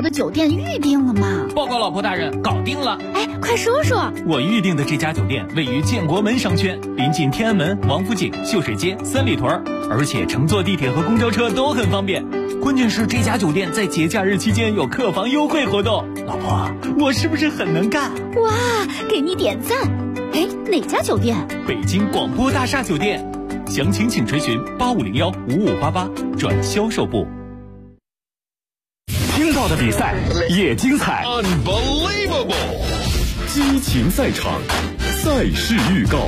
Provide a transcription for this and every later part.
的酒店预定了吗？ 报告老婆大人，搞定了。 哎，快说说。 我预定的这家酒店位于建国门商圈，临近天安门、王府井、秀水街、三里屯，而且乘坐地铁和公交车都很方便。关键是这家酒店在节假日期间有客房优惠活动。老婆，我是不是很能干？ 哇，给你点赞。哎，哪家酒店？ 北京广播大厦酒店。详情请垂询8501-5588转销售部。 听到的比赛也精彩 ，Unbelievable！ 激情赛场，赛事预告。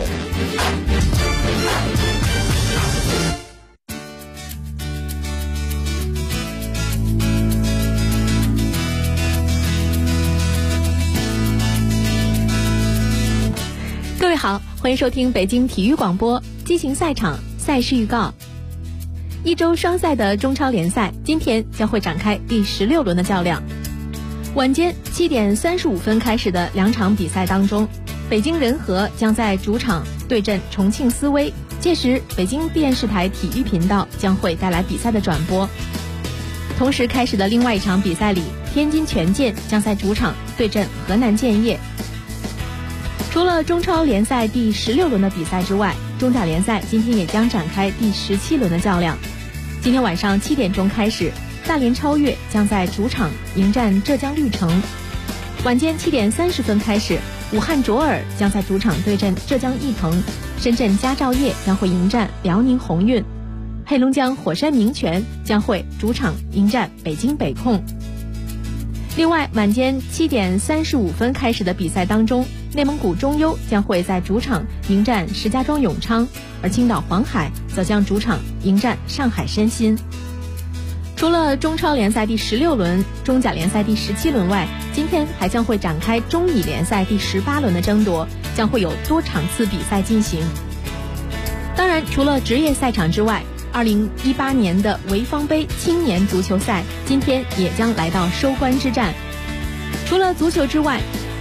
各位好，欢迎收听北京体育广播激情赛场赛事预告。一周双赛的中超联赛今天将会展开第16轮的较量。晚间7点35分开始的两场比赛当中，北京人和将在主场对阵重庆斯威，届时北京电视台体育频道将会带来比赛的转播。同时开始的另外一场比赛里，天津权健将在主场对阵河南建业。除了中超联赛第16轮的比赛之外，中甲联赛今天也将展开第17轮的较量。今天晚上7点钟开始，大连超越将在主场迎战浙江绿城。晚间7点30分开始，武汉卓尔将在主场对阵浙江毅腾，深圳佳兆业将会迎战辽宁宏运，黑龙江火山名泉将会主场迎战北京北控。另外，晚间7点35分开始的比赛当中，内蒙古中优将会在主场迎战石家庄永昌，而青岛黄海则将主场迎战上海申鑫。除了中超联赛第16轮、中甲联赛第17轮外，今天还将会展开中乙联赛第18轮的争夺，将会有多场次比赛进行。当然，除了职业赛场之外，2018年的潍坊杯青年足球赛今天也将来到收官之战。除了足球之外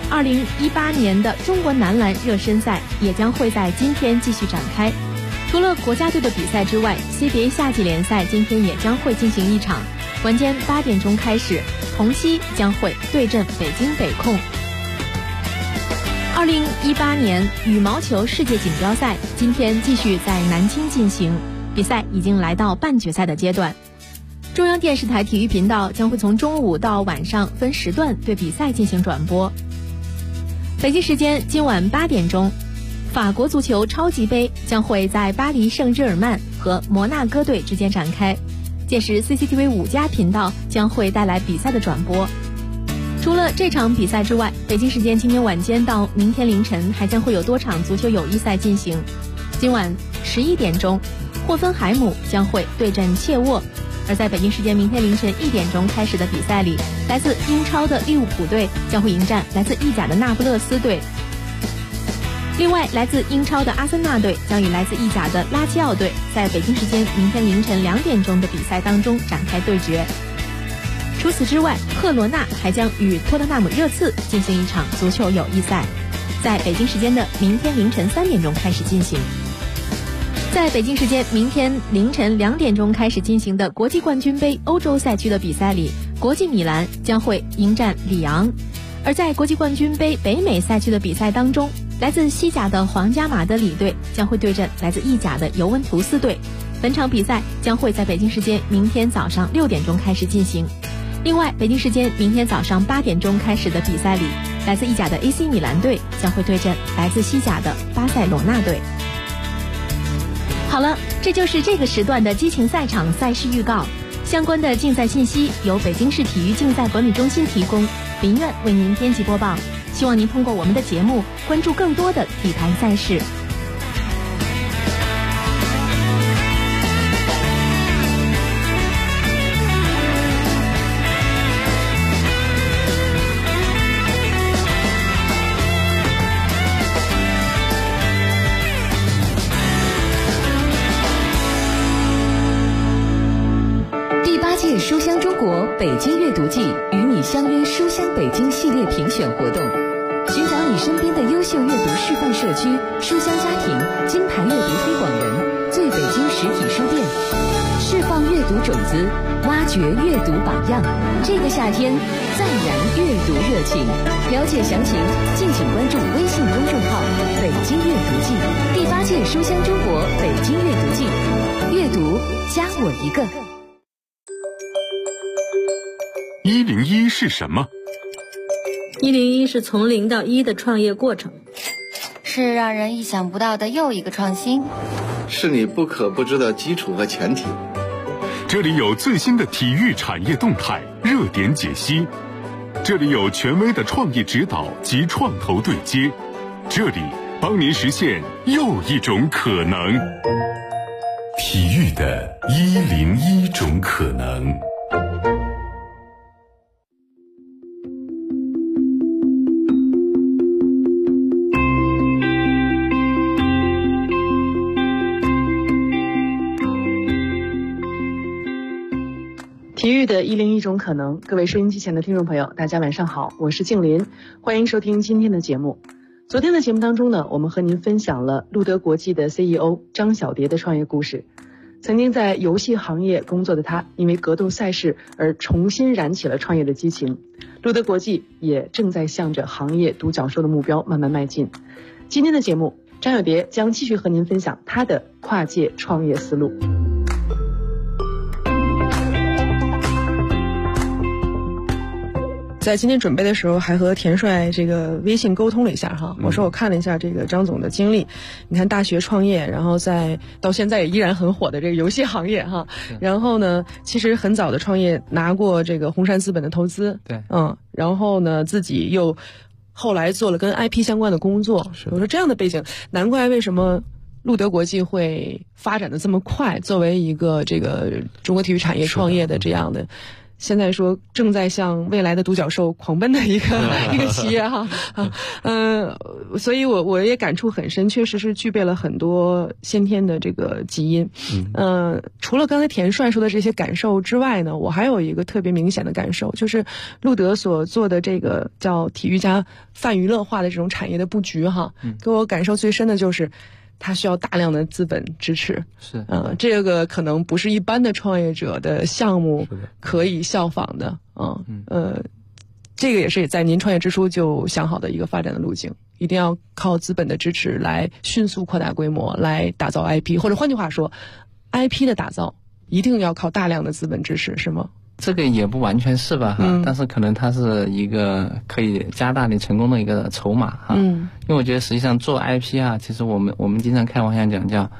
，2018年的中国男篮热身赛也将会在今天继续展开。除了国家队的比赛之外， CBA 夏季联赛今天也将会进行一场，晚间8点钟开始，同曦将会对阵北京北控。2018年羽毛球世界锦标赛今天继续在南京进行，比赛已经来到半决赛的阶段。中央电视台体育频道将会从中午到晚上分时段对比赛进行转播。北京时间今晚8点钟，法国足球超级杯将会在巴黎圣日耳曼和摩纳哥队之间展开，届时 CCTV 5家频道将会带来比赛的转播。除了这场比赛之外，北京时间今天晚间到明天凌晨还将会有多场足球友谊赛进行。今晚11点钟，霍芬海姆将会对阵切沃，而在北京时间明天凌晨1点钟开始的比赛里，来自英超的利物浦队将会迎战来自意甲的那不勒斯队。另外，来自英超的阿森纳队将与来自意甲的拉齐奥队在北京时间明天凌晨2点钟的比赛当中展开对决。除此之外，赫罗纳还将与托特纳姆热刺进行一场足球友谊赛，在北京时间的明天凌晨3点钟开始进行。在北京时间明天凌晨2点钟开始进行的国际冠军杯欧洲赛区的比赛里，国际米兰将会迎战里昂。而在国际冠军杯北美赛区的比赛当中，来自西甲的皇家马德里队将会对阵来自意甲的尤文图斯队。本场比赛将会在北京时间明天早上6点钟开始进行。另外，北京时间明天早上8点钟开始的比赛里，来自意甲的 AC 米兰队将会对阵来自西甲的巴塞罗那队。好了，这就是这个时段的激情赛场赛事预告。相关的竞赛信息由北京市体育竞赛管理中心提供，林苑为您编辑播报。希望您通过我们的节目关注更多的体坛赛事。 书香中国北京阅读季与你相约书香北京系列评选活动，寻找你身边的优秀阅读示范社区、书香家庭、金牌阅读推广人、最北京实体书店。 释放阅读种子，挖掘阅读榜样。这个夏天，再燃阅读热情。了解详情，敬请关注微信公众号“北京阅读季”第8届书香中国北京阅读季。阅读加我一个。 101是什么 ？101是从0到1的创业过程， 是让人意想不到的又一个创新， 是你不可不知的基础和前提。 这里有最新的体育产业动态热点解析，这里有权威的创业指导及创投对接，这里帮您实现又一种可能。体育的101种可能。 体育的101种可能，各位收音机前的听众朋友，大家晚上好，我是静林，欢迎收听今天的节目。昨天的节目当中呢，我们和您分享了路德国际的 CEO 张小蝶的创业故事。曾经在游戏行业工作的他，因为格斗赛事而重新燃起了创业的激情。路德国际也正在向着行业独角兽的目标慢慢迈进。今天的节目，张小蝶将继续和您分享他的跨界创业思路。在今天准备的时候，还和田帅这个微信沟通了一下哈。我说我看了一下这个张总的经历，你看大学创业，然后到现在也依然很火的这个游戏行业哈。然后呢，其实很早的创业拿过这个红杉资本的投资， 对， 然后呢自己又后来做了跟 IP 相关的工作。我说这样的背景，难怪为什么路德国际会发展的这么快，作为一个这个中国体育产业创业的这样的。现在说正在向未来的独角兽狂奔的一个企业哈，所以我也感触很深，确实是具备了很多先天的这个基因。除了刚才田帅说的这些感受之外呢，我还有一个特别明显的感受，就是路德所做的这个叫体育加泛娱乐化的这种产业的布局哈，给我感受最深的就是它需要大量的资本支持， 是， 这个可能不是一般的创业者的项目可以效仿的，这个也是在您创业之初就想好的一个发展的路径，一定要靠资本的支持来迅速扩大规模，来打造 IP， 或者换句话说 ，IP 的打造一定要靠大量的资本支持，是吗？ 这个也不完全是吧哈，但是可能它是一个可以加大你成功的一个筹码哈。因为我觉得实际上做 IP 啊，其实我们经常开玩笑讲叫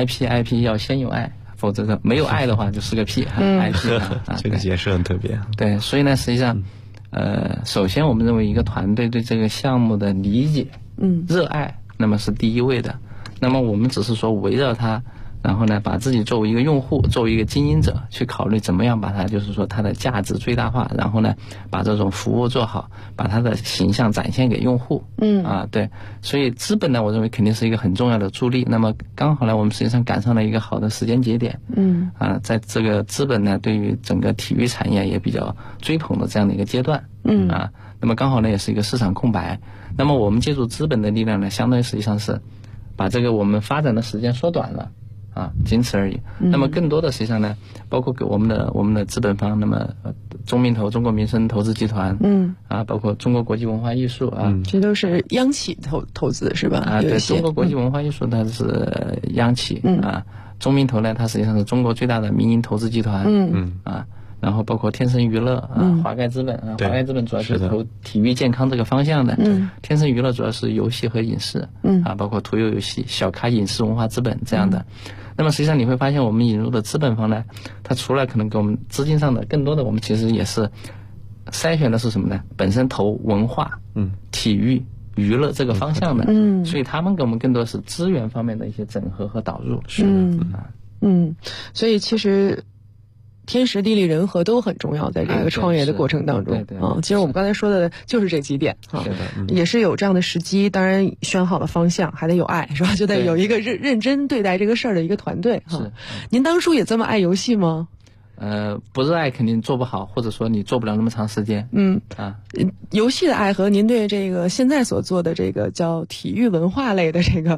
IP 要先有爱，否则没有爱的话就是个屁哈。IP 这个解释很特别。 对，所以呢，实际上首先我们认为一个团队对这个项目的理解、热爱，那么是第一位的。那么我们只是说围绕它。然后呢，把自己作为一个用户，作为一个经营者去考虑怎么样把它，就是说它的价值最大化，然后呢，把这种服务做好，把它的形象展现给用户。对，所以资本呢，我认为肯定是一个很重要的助力。那么刚好呢，我们实际上赶上了一个好的时间节点。在这个资本呢，对于整个体育产业也比较追捧的这样的一个阶段。那么刚好呢，也是一个市场空白。那么我们借助资本的力量呢，相当于实际上是把这个我们发展的时间缩短了。仅此而已。那么更多的实际上呢，包括给我们的资本方，那么中民投、中国民生投资集团，包括中国国际文化艺术这都是央企投资是吧？ 对，中国国际文化艺术它是央企中民投呢，它实际上是中国最大的民营投资集团，然后包括天盛娱乐华盖资本华盖资本主要是投体育健康这个方向的，天盛娱乐主要是游戏和影视，包括途游游戏、小咖影视文化资本这样的。那么实际上你会发现，我们引入的资本方呢，它除了可能给我们资金上的，更多的我们其实也是筛选的是什么呢？本身投文化、体育、娱乐这个方向的，所以他们给我们更多是资源方面的一些整合和导入。 所以其实天时地利人和都很重要，在这个创业的过程当中其实我们刚才说的就是这几点也是有这样的时机，当然选好了方向，还得有爱，是吧？就得有一个认真对待这个事儿的一个团队哈。您当初也这么爱游戏吗？ 不热爱肯定做不好，或者说你做不了那么长时间。 游戏的爱和您对这个现在所做的这个叫体育文化类的这个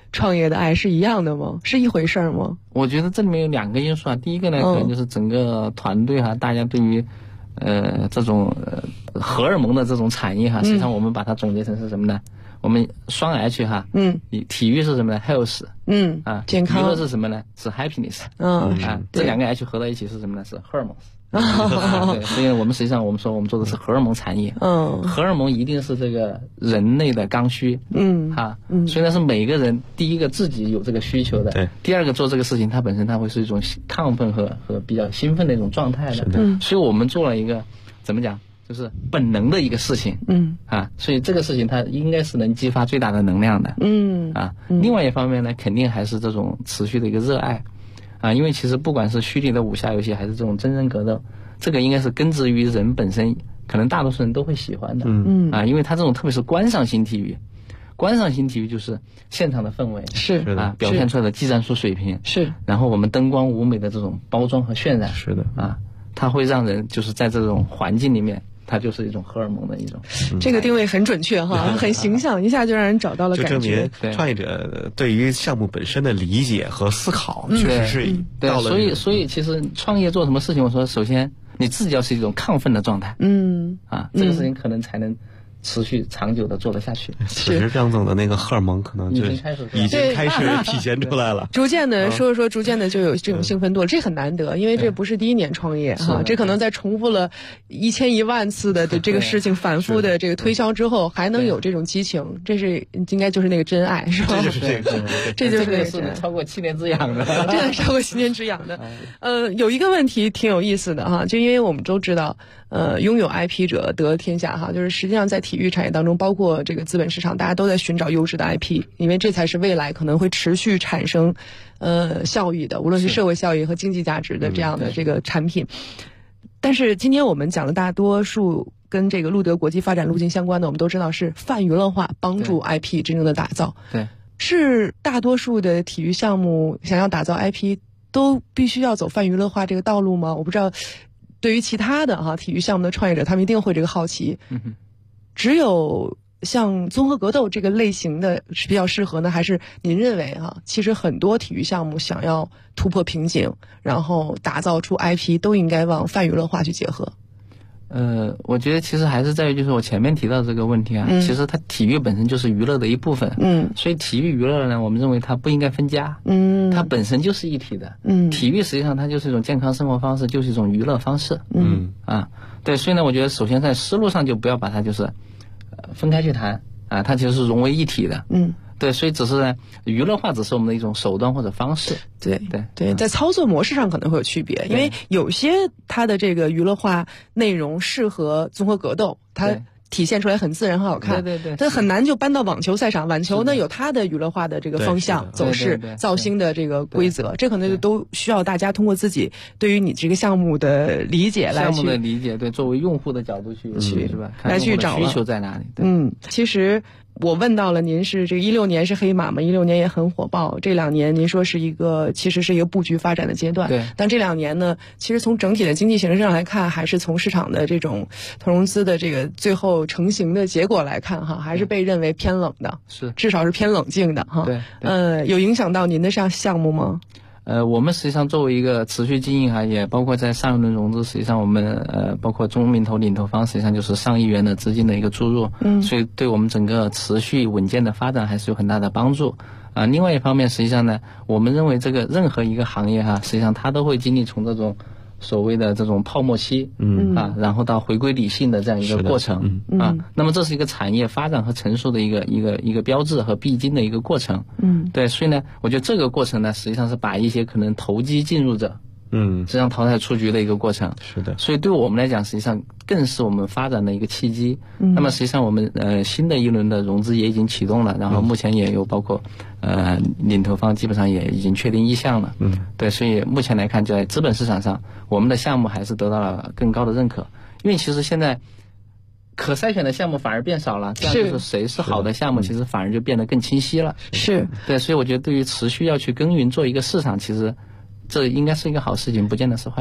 创业的爱是一样的吗？是一回事儿吗？ 我觉得这里面有2个因素啊。第一个呢，可能就是整个团队大家对于这种荷尔蒙的这种产业实际上我们把它总结成是什么呢？我们双 H 体育是什么呢 ？health， 健康。 娱乐是什么呢？是 happiness， 这2个 H 合在一起是什么呢？是 hormones。对，所以我们实际上我们说我们做的是荷尔蒙产业。荷尔蒙一定是这个人类的刚需。所以呢是每个人第一个自己有这个需求的， 对。 第二个做这个事情，它本身它会是一种亢奋和比较兴奋的一种状态的。所以我们做了一个怎么讲？就是本能的一个事情。所以这个事情它应该是能激发最大的能量的。另外一方面呢，肯定还是这种持续的一个热爱。因为其实不管是虚拟的武侠游戏还是这种真人格斗，这个应该是根植于人本身，可能大多数人都会喜欢的。因为它这种特别是观赏型体育，观赏型体育就是现场的氛围是表现出来的技战术水平是， 然后我们灯光舞美的这种包装和渲染是的它会让人就是在这种环境里面。它就是一种荷尔蒙的一种， 这个定位很准确很形象，一下就让人找到了感觉。 就证明创业者对于项目本身的理解和思考，确实是到了。 所以其实创业做什么事情，我说首先你自己要是一种亢奋的状态，这个事情可能才能持续长久的做得下去。 此时张总的那个荷尔蒙可能就已经开始体现出来了。 逐渐的说逐渐的就有这种兴奋度了，这很难得，因为这不是第一年创业这可能在重复了1000、10000次的这个事情反复的这个推销之后，还能有这种激情，这是应该就是那个真爱，是吧？ 这就是这个， 这就是那个是超过7年之痒的， 真的超过7年之痒的。有一个问题挺有意思的就因为我们都知道，拥有 IP 者得天下就是实际上在体育产业当中，包括这个资本市场，大家都在寻找优质的 IP， 因为这才是未来可能会持续产生效益的，无论是社会效益和经济价值的这样的这个产品。但是今天我们讲的大多数跟这个路德国际发展路径相关的，我们都知道是泛娱乐化帮助 IP 真正的打造。 对， 是大多数的体育项目想要打造 IP 都必须要走泛娱乐化这个道路吗？我不知道。对于其他的体育项目的创业者，他们一定会这个好奇。只有像综合格斗这个类型的是比较适合呢，还是您认为其实很多体育项目想要突破瓶颈，然后打造出 IP 都应该往泛娱乐化去结合？ 我觉得其实还是在于就是我前面提到这个问题其实它体育本身就是娱乐的一部分。所以体育娱乐呢，我们认为它不应该分家。它本身就是一体的。体育实际上它就是一种健康生活方式，就是一种娱乐方式。对，所以呢，我觉得首先在思路上就不要把它就是分开去谈它其实是融为一体的。对，所以只是呢，娱乐化只是我们的一种手段或者方式。 对，在操作模式上可能会有区别，因为有些它的这个娱乐化内容适合综合格斗，它体现出来很自然很好看。 对， 但很难就搬到网球赛场。网球呢有它的娱乐化的这个方向、走势、造星的这个规则，这可能就都需要大家通过自己对于你这个项目的理解来去。 项目的理解，对，作为用户的角度去是吧？ 来去找需求在哪里？ 其实。我问到了您是这个16年是黑马嘛，16年也很火爆，这2年您说是其实是一个布局发展的阶段。 对。 但这2年呢，其实从整体的经济形势上来看，还是从市场的这种投融资的这个最后成型的结果来看还是被认为偏冷的。 是。 至少是偏冷静的对。 有影响到您的项目吗？ 我们实际上作为一个持续经营也包括在上一轮融资，实际上我们包括中民投领投方，实际上就是上亿元的资金的一个注入。所以对我们整个持续稳健的发展还是有很大的帮助。另外一方面，实际上呢，我们认为这个任何一个行业实际上它都会经历从这种所谓的这种泡沫期，然后到回归理性的这样一个过程，那么这是一个产业发展和成熟的一个标志和必经的一个过程，对，所以呢，我觉得这个过程呢，实际上是把一些可能投机进入者，实际上淘汰出局的一个过程， 是的， 所以对我们来讲，实际上更是我们发展的一个契机。那么实际上我们新的一轮的融资也已经启动了，然后目前也有包括领投方基本上也已经确定意向了，对，所以目前来看，在资本市场上，我们的项目还是得到了更高的认可，因为其实现在可筛选的项目反而变少了，这样就是谁是好的项目，其实反而就变得更清晰了。 是， 对，所以我觉得对于持续要去耕耘做一个市场，其实这应该是一个好事情，不见得是坏事。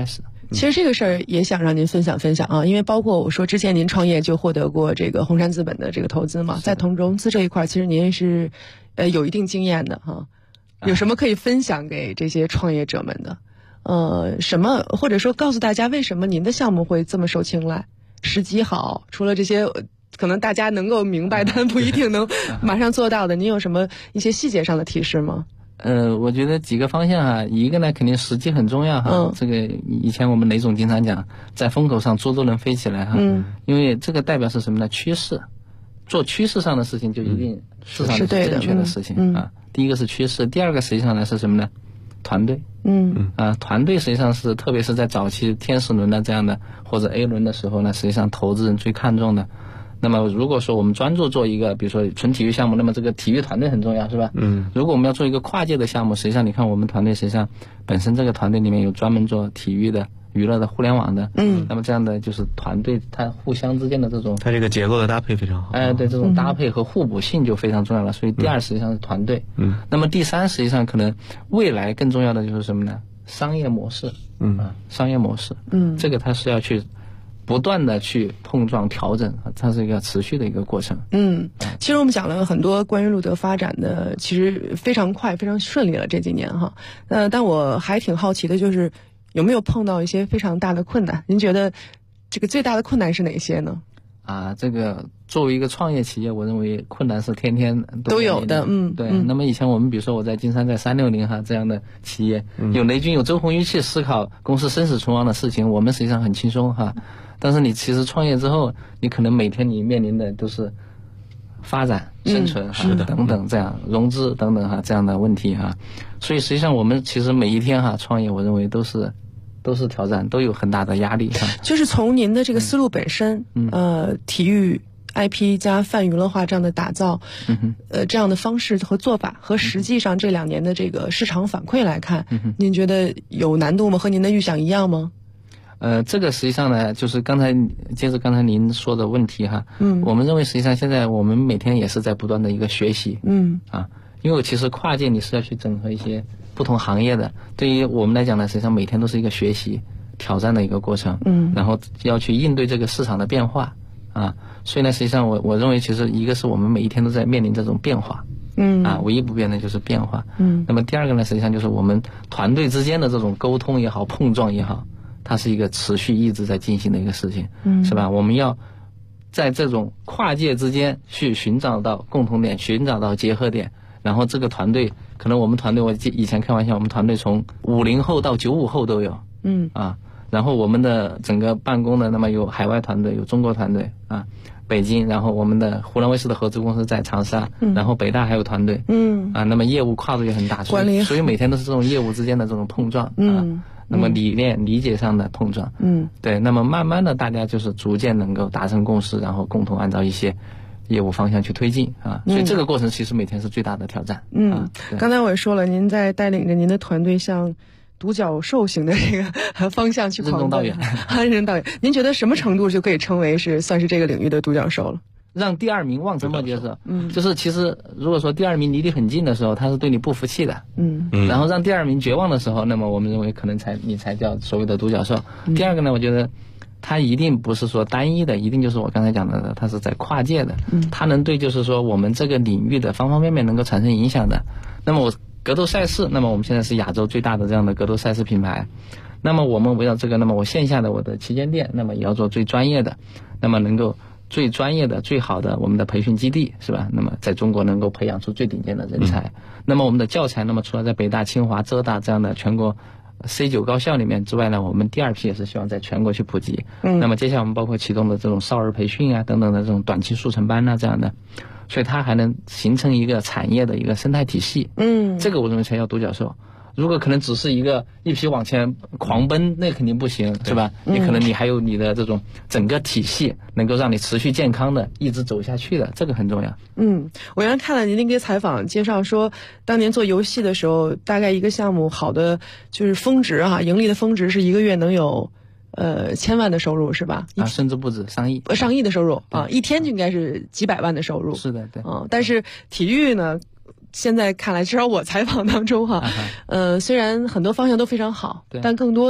其实这个事儿也想让您分享分享啊，因为包括我说之前您创业就获得过这个红杉资本的这个投资嘛，在融资这一块，其实您是有一定经验的哈。有什么可以分享给这些创业者们的？什么或者说告诉大家为什么您的项目会这么受青睐？时机好，除了这些可能大家能够明白但不一定能马上做到的，您有什么一些细节上的提示吗？ 我觉得几个方向哈，一个呢肯定时机很重要哈，这个以前我们雷总经常讲，在风口上猪都能飞起来哈，因为这个代表是什么呢？趋势，做趋势上的事情就一定市场是正确的事情啊。第一个是趋势，第二个实际上呢是什么呢？团队，团队实际上是特别是在早期天使轮的这样的或者 A 轮的时候呢，实际上投资人最看重的。那么如果说我们专注做一个比如说纯体育项目，那么这个体育团队很重要，是吧？如果我们要做一个跨界的项目，实际上你看我们团队实际上本身这个团队里面有专门做体育的、娱乐的、互联网的，那么这样的就是团队它互相之间的这种， 它这个结构的搭配非常好。 对，这种搭配和互补性就非常重要了。所以第二实际上是团队，那么第三实际上可能未来更重要的就是什么呢？商业模式，商业模式，这个它是要去不断的去碰撞调整，它是一个持续的一个过程。 其实我们讲了很多关于路德发展的，其实非常快非常顺利了这几年哈。但我还挺好奇的就是有没有碰到一些非常大的困难？您觉得这个最大的困难是哪些呢？ 这个作为一个创业企业，我认为困难是天天都有的。 对。那么以前我们比如说我在金山在360哈这样的企业，有雷军有周鸿祎去思考公司生死存亡的事情，我们实际上很轻松哈。但是你其实创业之后，你可能每天你面临的都是发展、生存等等这样融资等等哈这样的问题哈。所以实际上我们其实每一天哈创业，我认为都是挑战，都有很大的压力哈。 就是从您的这个思路本身，体育 IP 加泛娱乐化这样的打造，这样的方式和做法，和实际上这2年的这个市场反馈来看，您觉得有难度吗？和您的预想一样吗？ 这个实际上呢，就是接着刚才您说的问题哈，我们认为实际上现在我们每天也是在不断的一个学习，因为其实跨界你是要去整合一些不同行业的，对于我们来讲呢，实际上每天都是一个学习挑战的一个过程，然后要去应对这个市场的变化所以呢，实际上我认为其实一个是我们每一天都在面临这种变化，唯一不变的就是变化，那么第二个呢，实际上就是我们团队之间的这种沟通也好、碰撞也好，它是一个持续一直在进行的一个事情，是吧？我们要在这种跨界之间去寻找到共同点，寻找到结合点，然后这个团队，可能我们团队，我以前开玩笑，我们团队从50后到95后都有，然后我们的整个办公的，那么有海外团队，有中国团队北京，然后我们的湖南卫视的合资公司在长沙，然后北大还有团队，那么业务跨度也很大，所以每天都是这种业务之间的这种碰撞，那么理念理解上的碰撞，对，那么慢慢的大家就是逐渐能够达成共识，然后共同按照一些业务方向去推进所以这个过程其实每天是最大的挑战。 刚才我也说了，您在带领着您的团队向独角兽型的这个方向去任重道远。 任重道远。您觉得什么程度就可以称为算是这个领域的独角兽了？ 让第2名望尘莫及的时候，就是其实如果说第2名离你很近的时候，他是对你不服气的，然后让第2名绝望的时候，那么我们认为可能你才叫所谓的独角兽。第二个呢，我觉得它一定不是说单一的，一定就是我刚才讲的，它是在跨界的，它能对就是说我们这个领域的方方面面能够产生影响的。那么我格斗赛事，那么我们现在是亚洲最大的这样的格斗赛事品牌，那么我们围绕这个，那么我线下的我的旗舰店，那么也要做最专业的，那么能够最专业的、最好的我们的培训基地，是吧？那么在中国能够培养出最顶尖的人才。那么我们的教材，那么除了在北大、清华、浙大这样的全国C9高校里面之外呢，我们第2批也是希望在全国去普及。那么接下来我们包括启动的这种少儿培训等等的这种短期速成班这样的，所以它还能形成一个产业的一个生态体系。这个我认为才叫独角兽。如果可能只是一匹往前狂奔，那肯定不行，是吧？你可能你还有你的这种整个体系能够让你持续健康的一直走下去的，这个很重要。 我原来看了您那个采访介绍说，当年做游戏的时候，大概一个项目好的就是峰值盈利的峰值是1个月能有1000万的收入，是吧？ 甚至不止上亿的收入一天就应该是几百万的收入。 是的，对。 但是体育呢？现在看来，至少我采访当中虽然很多方向都非常好，但更多的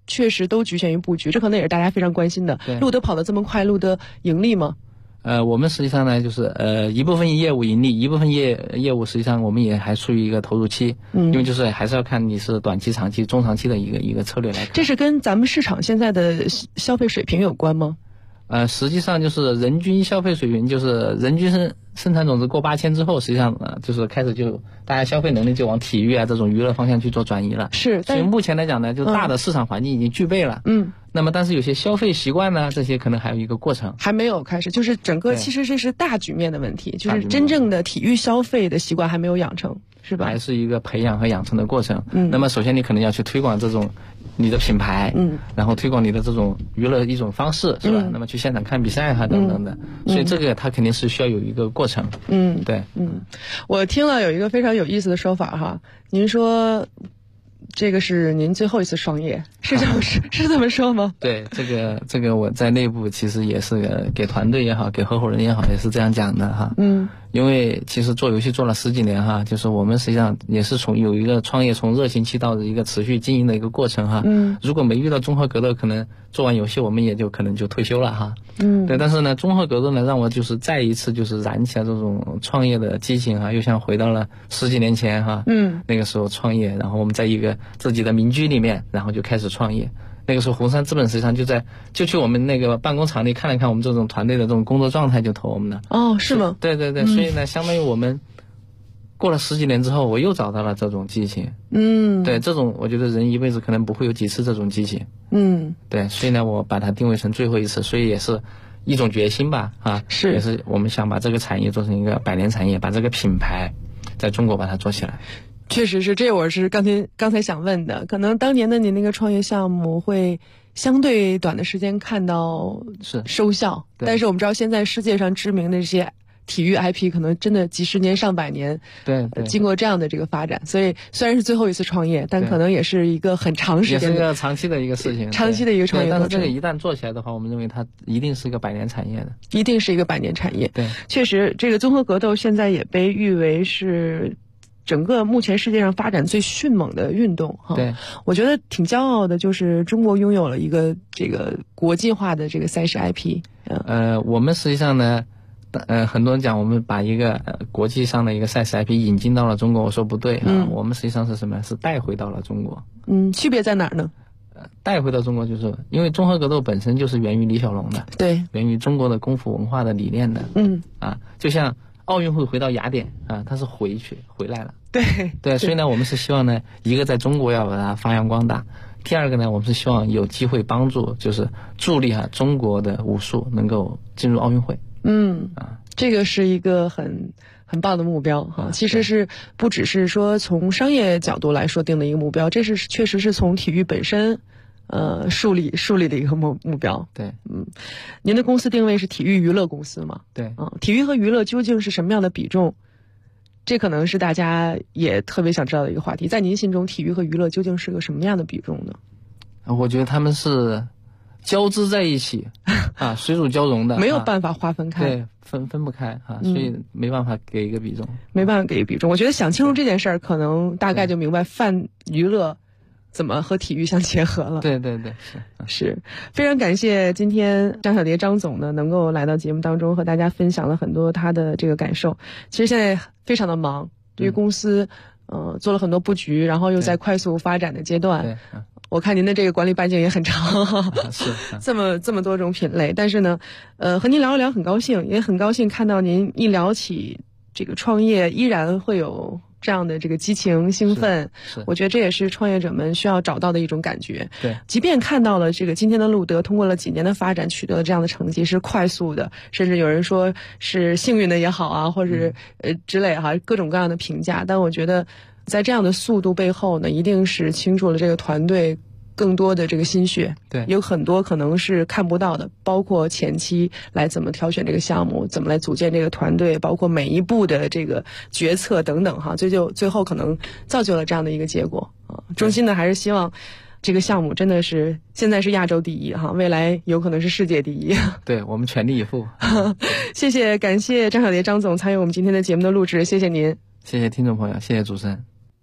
确实都局限于布局，这可能也是大家非常关心的。路德跑得这么快，路德盈利吗？ 我们实际上呢，就是一部分业务盈利，一部分业务实际上我们也还处于一个投入期，因为就是还是要看你是短期、长期、中长期的一个策略来看。 这是跟咱们市场现在的消费水平有关吗？ 实际上就是人均消费水平，就是人均生产总值过8000之后，实际上就是开始就大家消费能力就往体育啊这种娱乐方向去做转移了。 是， 所以目前来讲呢，就大的市场环境已经具备了。那么但是有些消费习惯呢，这些可能还有一个过程， 还没有开始，就是整个其实这是大局面的问题，就是真正的体育消费的习惯还没有养成，是吧？ 还是一个培养和养成的过程。那么首先你可能要去推广这种你的品牌，然后推广你的这种娱乐一种方式，是吧？那么去现场看比赛哈等等的，所以这个它肯定是需要有一个过程。对。 我听了有一个非常有意思的说法哈，您说这个是您最后一次创业，是这么说吗？ 对，这个我在内部其实也是给团队也好，给合伙人也好，也是这样讲的哈。因为其实做游戏做了10几年哈，就是我们实际上也是有一个创业从热情期到一个持续经营的一个过程哈。如果没遇到综合格斗，可能做完游戏我们也就可能就退休了哈。对，但是呢，综合格斗呢让我就是再一次就是燃起了这种创业的激情哈，又像回到了10几年前哈。那个时候创业，然后我们在一个自己的民居里面，然后就开始创业。那个时候红杉资本实际上就去我们那个办公场里看了看我们这种团队的这种工作状态，就投我们的。 哦，是吗？ 对，所以呢，相当于我们过了10几年之后，我又找到了这种激情。对，这种我觉得人一辈子可能不会有几次这种激情。对，所以呢，我把它定位成最后一次，所以也是一种决心吧， 是， 也是我们想把这个产业做成一个100年产业，把这个品牌在中国把它做起来。 确实是，这我是刚才想问的，可能当年的你那个创业项目会相对短的时间看到收效，但是我们知道现在世界上知名的这些体育 IP 可能真的几十年上百年， 对， 经过这样的这个发展，所以虽然是最后一次创业，但可能也是一个很长时间的， 也是一个长期的一个事情， 长期的一个创业过程。 但是这个一旦做起来的话，我们认为它一定是一个100年产业的， 一定是一个100年产业。 对， 确实，这个综合格斗现在也被誉为是整个目前世界上发展最迅猛的运动哈。 对， 我觉得挺骄傲的，就是中国拥有了一个这个国际化的这个赛事 IP。 我们实际上呢，很多人讲我们把一个国际上的一个赛事 IP 引进到了中国，我说不对啊，我们实际上是什么？是带回到了中国。 区别在哪儿呢？ 带回到中国就是因为综合格斗本身就是源于李小龙的， 对， 源于中国的功夫文化的理念的。就像奥运会回到雅典啊，它是回来了。对，所以呢，我们是希望呢，一个在中国要把它发扬光大，第二个呢，我们是希望有机会帮助，就是助力中国的武术能够进入奥运会。 这个是一个很棒的目标哈。其实是不只是说从商业角度来说定的一个目标，这是确实是从体育本身树立的一个目标。 对， 您的公司定位是体育娱乐公司嘛？ 对， 体育和娱乐究竟是什么样的比重？这可能是大家也特别想知道的一个话题。在您心中，体育和娱乐究竟是个什么样的比重呢？ 我觉得他们是交织在一起水乳交融的， 没有办法划分开。 对，分不开所以没办法给一个比重。 没办法给一个比重。我觉得想清楚这件事儿，可能大概就明白泛娱乐怎么和体育相结合了。 对， 是非常感谢今天张小蝶张总呢能够来到节目当中，和大家分享了很多他的这个感受。其实现在非常的忙，因为公司做了很多布局，然后又在快速发展的阶段。我看您的这个管理半径也很长， 是这么多种品类。但是呢，和您聊一聊很高兴，也很高兴看到您一聊起这个创业，依然会有这样的这个激情兴奋。我觉得这也是创业者们需要找到的一种感觉。 对， 即便看到了这个今天的路德通过了几年的发展取得了这样的成绩，是快速的，甚至有人说是幸运的也好啊，或者是之类各种各样的评价。但我觉得在这样的速度背后呢，一定是倾注了这个团队更多的这个心血。 对， 有很多可能是看不到的，包括前期来怎么挑选这个项目，怎么来组建这个团队，包括每一步的这个决策等等最后可能造就了这样的一个结果衷心的还是希望这个项目真的是现在是亚洲第一未来有可能是世界第一。 对，我们全力以赴。 感谢张小蝶张总参与我们今天的节目的录制，谢谢您。 谢谢听众朋友，谢谢主持人。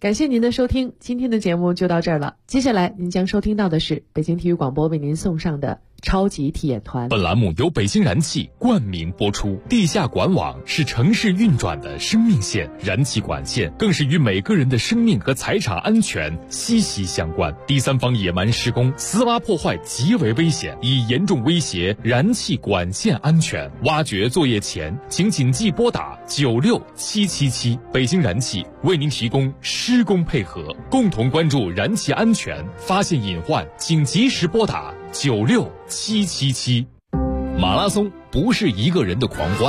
感谢您的收听，今天的节目就到这儿了。接下来您将收听到的是北京体育广播为您送上的超级体验团。 本栏目由北京燃气冠名播出。地下管网是城市运转的生命线，燃气管线更是与每个人的生命和财产安全息息相关。第三方野蛮施工、私挖破坏极为危险，已严重威胁燃气管线安全。挖掘作业前，请谨记拨打96777。北京燃气为您提供施工配合，共同关注燃气安全，发现隐患请及时拨打96777。马拉松不是一个人的狂欢，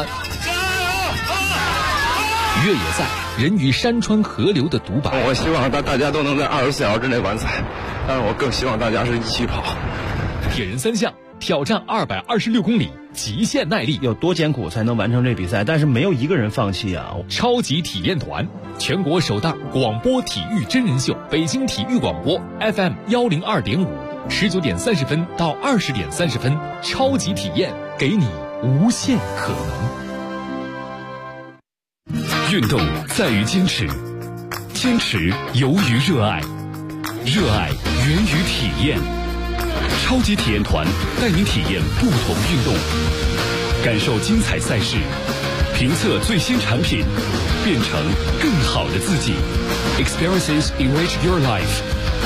越野赛人与山川河流的独白。 我希望大家都能在24小时之内完赛，但是我更希望大家是一起跑。 铁人三项挑战226公里，极限耐力， 有多艰苦才能完成这比赛？但是没有一个人放弃啊！ 超级体验团，全国首档广播体育真人秀，北京体育广播 FM 102.5，19点30分到20点30分，超级体验，给你无限可能。运动在于坚持，坚持由于热爱，热爱源于体验。超级体验团带您体验不同运动，感受精彩赛事，评测最新产品，变成更好的自己。Experiences enrich your life。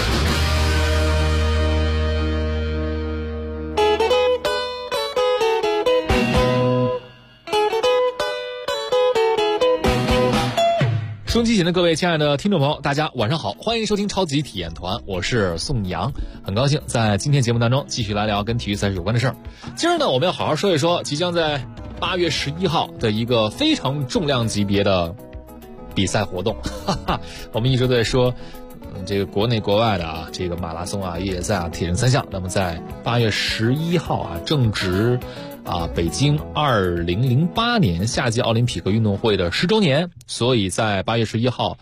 收音机前的各位亲爱的听众朋友，大家晚上好，欢迎收听超级体验团，我是宋阳，很高兴在今天节目当中继续来聊跟体育赛事有关的事儿。今儿呢，我们要好好说一说即将在8月11号的一个非常重量级别的比赛活动。我们一直都在说，这个国内国外的啊，这个马拉松啊、越野赛啊、铁人三项，那么在8月11号啊，正值北京2008年夏季奥林匹克运动会的10周年，所以在8月11号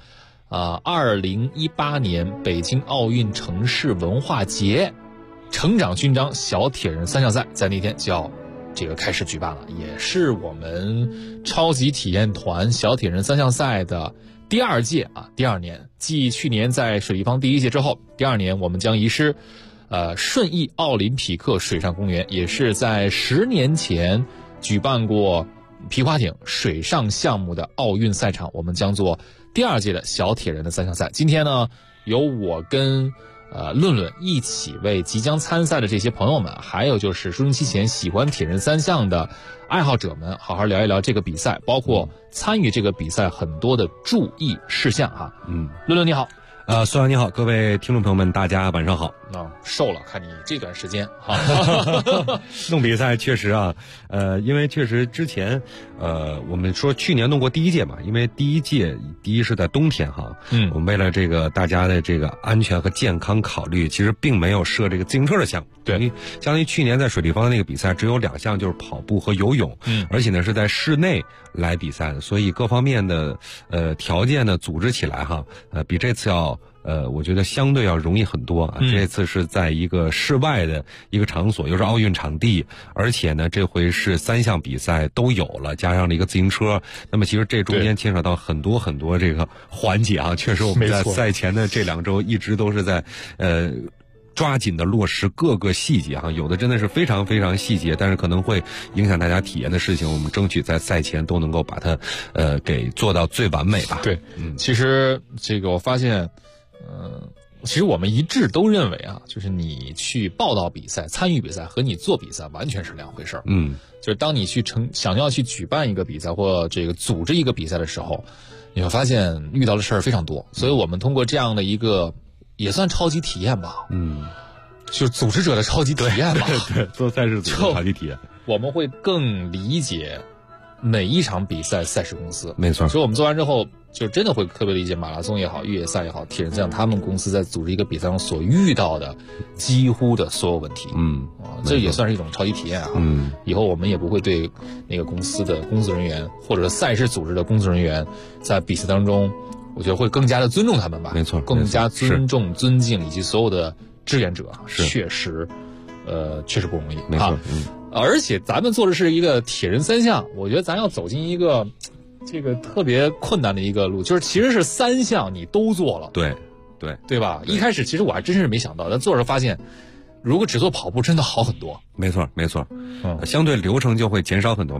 ，2018年北京奥运城市文化节成长勋章小铁人三项赛在那天就要这个开始举办了，也是我们超级体验团小铁人三项赛的第2届啊，第2年，继去年在水立方第1届之后，第2年我们将移师顺义奥林匹克水上公园，也是在10年前举办过皮划艇水上项目的奥运赛场，我们将做第2届的小铁人的三项赛。今天呢，由我跟论论一起为即将参赛的这些朋友们，还有就是收音机前喜欢铁人三项的爱好者们，好好聊一聊这个比赛，包括参与这个比赛很多的注意事项哈。论论你好。 苏阳你好，各位听众朋友们，大家晚上好。 瘦了，看你这段时间哈。 弄比赛确实啊，因为确实之前我们说去年弄过第1届嘛，因为第1届第一是在冬天哈，我们为了这个大家的这个安全和健康考虑，其实并没有设这个自行车的项目。对，相当于去年在水立方的那个比赛只有2项，就是跑步和游泳，而且呢是在室内来比赛的，所以各方面的条件呢组织起来哈，比这次要我觉得相对要容易很多啊。这次是在一个室外的一个场所，又是奥运场地，而且呢这回是3项比赛都有了，加上了一个自行车。那么其实这中间牵扯到很多很多这个环节啊，确实我们在赛前的这2周一直都是在抓紧的落实各个细节啊，有的真的是非常非常细节，但是可能会影响大家体验的事情，我们争取在赛前都能够把它给做到最完美吧。 对，其实这个我发现其实我们一致都认为啊，就是你去报道比赛、参与比赛和你做比赛完全是2回事儿。就是当你去想要去举办一个比赛或这个组织一个比赛的时候，你会发现遇到的事儿非常多。所以我们通过这样的一个也算超级体验吧，就是组织者的超级体验吧， 对，做赛事组织超级体验， 我们会更理解每一场比赛赛事公司。 没错， 所以我们做完之后，就真的会特别理解马拉松也好、越野赛也好、铁人三项他们公司在组织一个比赛中所遇到的几乎的所有问题。这也算是一种超级体验啊。以后我们也不会对那个公司的工作人员或者赛事组织的工作人员在比赛当中，我觉得会更加的尊重他们吧。 没错， 更加尊重、尊敬以及所有的志愿者，确实不容易。 没错， 而且咱们做的是一个铁人三项，我觉得咱要走进一个这个特别困难的一个路，就是其实是3项你都做了， 对吧？一开始其实我还真是没想到，但做着发现，如果只做跑步真的好很多。 没错，相对流程就会减少很多。